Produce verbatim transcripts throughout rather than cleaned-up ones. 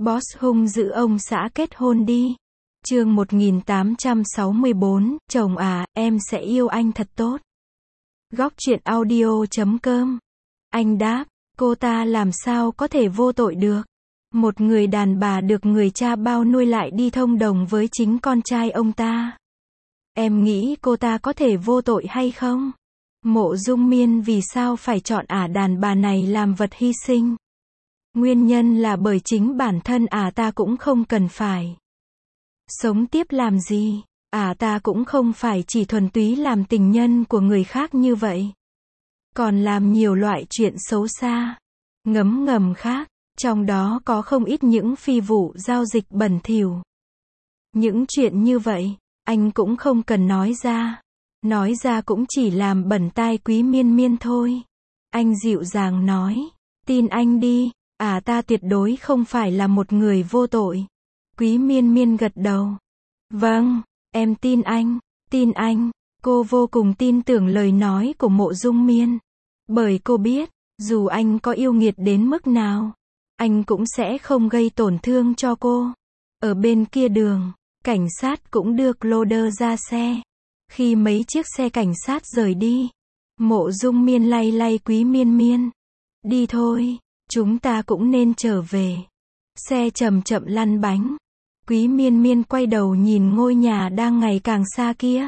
Boss hung dữ ông xã kết hôn đi. Chương một nghìn tám trăm sáu mươi bốn, chồng à, em sẽ yêu anh thật tốt. Góc truyện audio chấm com. Anh đáp, cô ta làm sao có thể vô tội được. Một người đàn bà được người cha bao nuôi lại đi thông đồng với chính con trai ông ta. Em nghĩ cô ta có thể vô tội hay không? Mộ Dung Miên vì sao phải chọn ả đàn bà này làm vật hy sinh? Nguyên nhân là bởi chính bản thân ả ta cũng không cần phải sống tiếp làm gì. Ả ta cũng không phải chỉ thuần túy làm tình nhân của người khác như vậy. Còn làm nhiều loại chuyện xấu xa, ngấm ngầm khác. Trong đó có không ít những phi vụ giao dịch bẩn thỉu. Những chuyện như vậy, anh cũng không cần nói ra. Nói ra cũng chỉ làm bẩn tai Quý Miên Miên thôi. Anh dịu dàng nói, tin anh đi, à ta tuyệt đối không phải là một người vô tội. Quý Miên Miên gật đầu. Vâng, em tin anh, tin anh. Cô vô cùng tin tưởng lời nói của Mộ Dung Miên. Bởi cô biết, dù anh có yêu nghiệt đến mức nào, anh cũng sẽ không gây tổn thương cho cô. Ở bên kia đường, cảnh sát cũng đưa Claude ra xe. Khi mấy chiếc xe cảnh sát rời đi, Mộ Dung Miên lay lay Quý Miên Miên. Đi thôi, chúng ta cũng nên trở về. Xe chậm chậm lăn bánh. Quý Miên Miên quay đầu nhìn ngôi nhà đang ngày càng xa kia.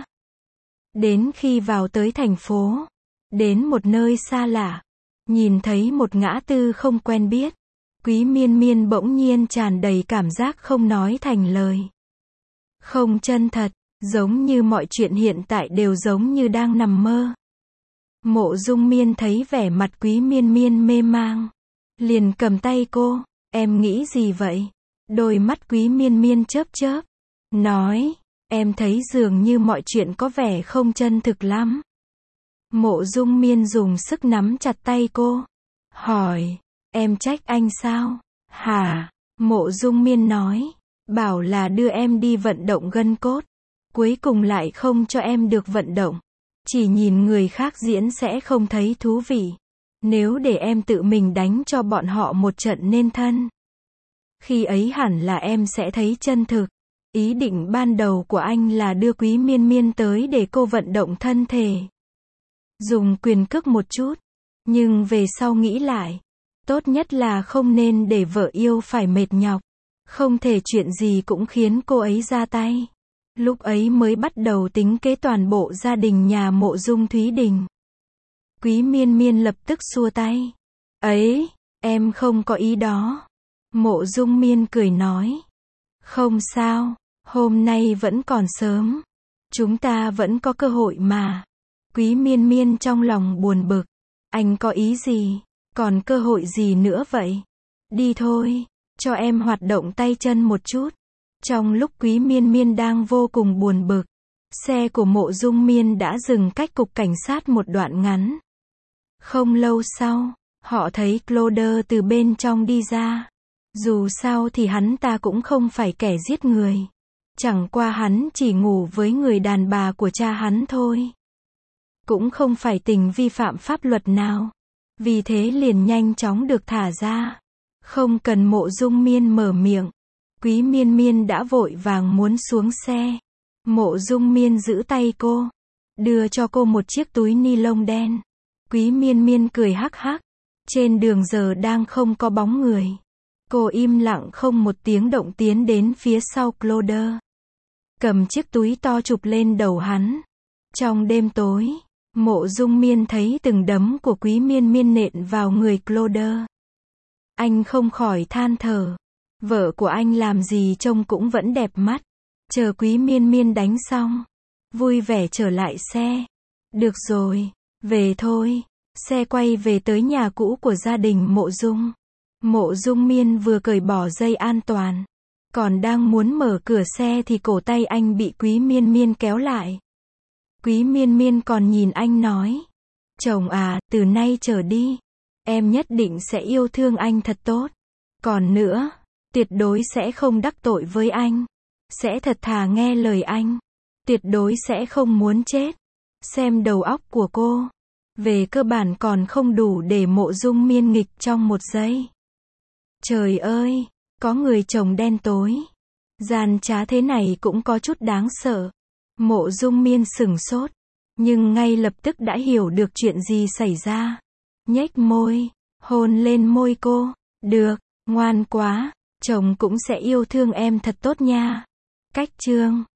Đến khi vào tới thành phố, đến một nơi xa lạ, nhìn thấy một ngã tư không quen biết, Quý Miên Miên bỗng nhiên tràn đầy cảm giác không nói thành lời. Không chân thật, giống như mọi chuyện hiện tại đều giống như đang nằm mơ. Mộ Dung Miên thấy vẻ mặt Quý Miên Miên mê mang, liền cầm tay cô, em nghĩ gì vậy? Đôi mắt Quý Miên Miên chớp chớp, nói, em thấy dường như mọi chuyện có vẻ không chân thực lắm. Mộ Dung Miên dùng sức nắm chặt tay cô, hỏi, em trách anh sao? Hả? Mộ Dung Miên nói, bảo là đưa em đi vận động gân cốt, cuối cùng lại không cho em được vận động. Chỉ nhìn người khác diễn sẽ không thấy thú vị. Nếu để em tự mình đánh cho bọn họ một trận nên thân, khi ấy hẳn là em sẽ thấy chân thực. Ý định ban đầu của anh là đưa Quý Miên Miên tới để cô vận động thân thể, dùng quyền cước một chút. Nhưng về sau nghĩ lại, tốt nhất là không nên để vợ yêu phải mệt nhọc. Không thể chuyện gì cũng khiến cô ấy ra tay. Lúc ấy mới bắt đầu tính kế toàn bộ gia đình nhà Mộ Dung Thúy Đình. Quý Miên Miên lập tức xua tay. Ấy, em không có ý đó. Mộ Dung Miên cười nói. Không sao, hôm nay vẫn còn sớm. Chúng ta vẫn có cơ hội mà. Quý Miên Miên trong lòng buồn bực. Anh có ý gì? Còn cơ hội gì nữa vậy? Đi thôi, cho em hoạt động tay chân một chút. Trong lúc Quý Miên Miên đang vô cùng buồn bực, xe của Mộ Dung Miên đã dừng cách cục cảnh sát một đoạn ngắn. Không lâu sau, họ thấy Claude từ bên trong đi ra. Dù sao thì hắn ta cũng không phải kẻ giết người. Chẳng qua hắn chỉ ngủ với người đàn bà của cha hắn thôi. Cũng không phải tình vi phạm pháp luật nào. Vì thế liền nhanh chóng được thả ra. Không cần Mộ Dung Miên mở miệng, Quý Miên Miên đã vội vàng muốn xuống xe. Mộ Dung Miên giữ tay cô, đưa cho cô một chiếc túi ni lông đen. Quý Miên Miên cười hắc hắc. Trên đường giờ đang không có bóng người. Cô im lặng không một tiếng động tiến đến phía sau Claude, cầm chiếc túi to chụp lên đầu hắn. Trong đêm tối, Mộ Dung Miên thấy từng đấm của Quý Miên Miên nện vào người Claude. Anh không khỏi than thở. Vợ của anh làm gì trông cũng vẫn đẹp mắt. Chờ Quý Miên Miên đánh xong, vui vẻ trở lại xe. Được rồi, về thôi. Xe quay về tới nhà cũ của gia đình Mộ Dung. Mộ Dung Miên vừa cởi bỏ dây an toàn, còn đang muốn mở cửa xe thì cổ tay anh bị Quý Miên Miên kéo lại. Quý Miên Miên còn nhìn anh nói, chồng à, từ nay trở đi, em nhất định sẽ yêu thương anh thật tốt. Còn nữa, tuyệt đối sẽ không đắc tội với anh. Sẽ thật thà nghe lời anh. Tuyệt đối sẽ không muốn chết. Xem đầu óc của cô, về cơ bản còn không đủ để Mộ Dung Miên nghịch trong một giây. Trời ơi, Có người chồng đen tối. Gian trá thế này cũng có chút đáng sợ. Mộ Dung Miên sửng sốt. Nhưng ngay lập tức đã hiểu được chuyện gì xảy ra. Nhếch môi, hôn lên môi cô. Được, ngoan quá, chồng cũng sẽ yêu thương em thật tốt nha. Cách chương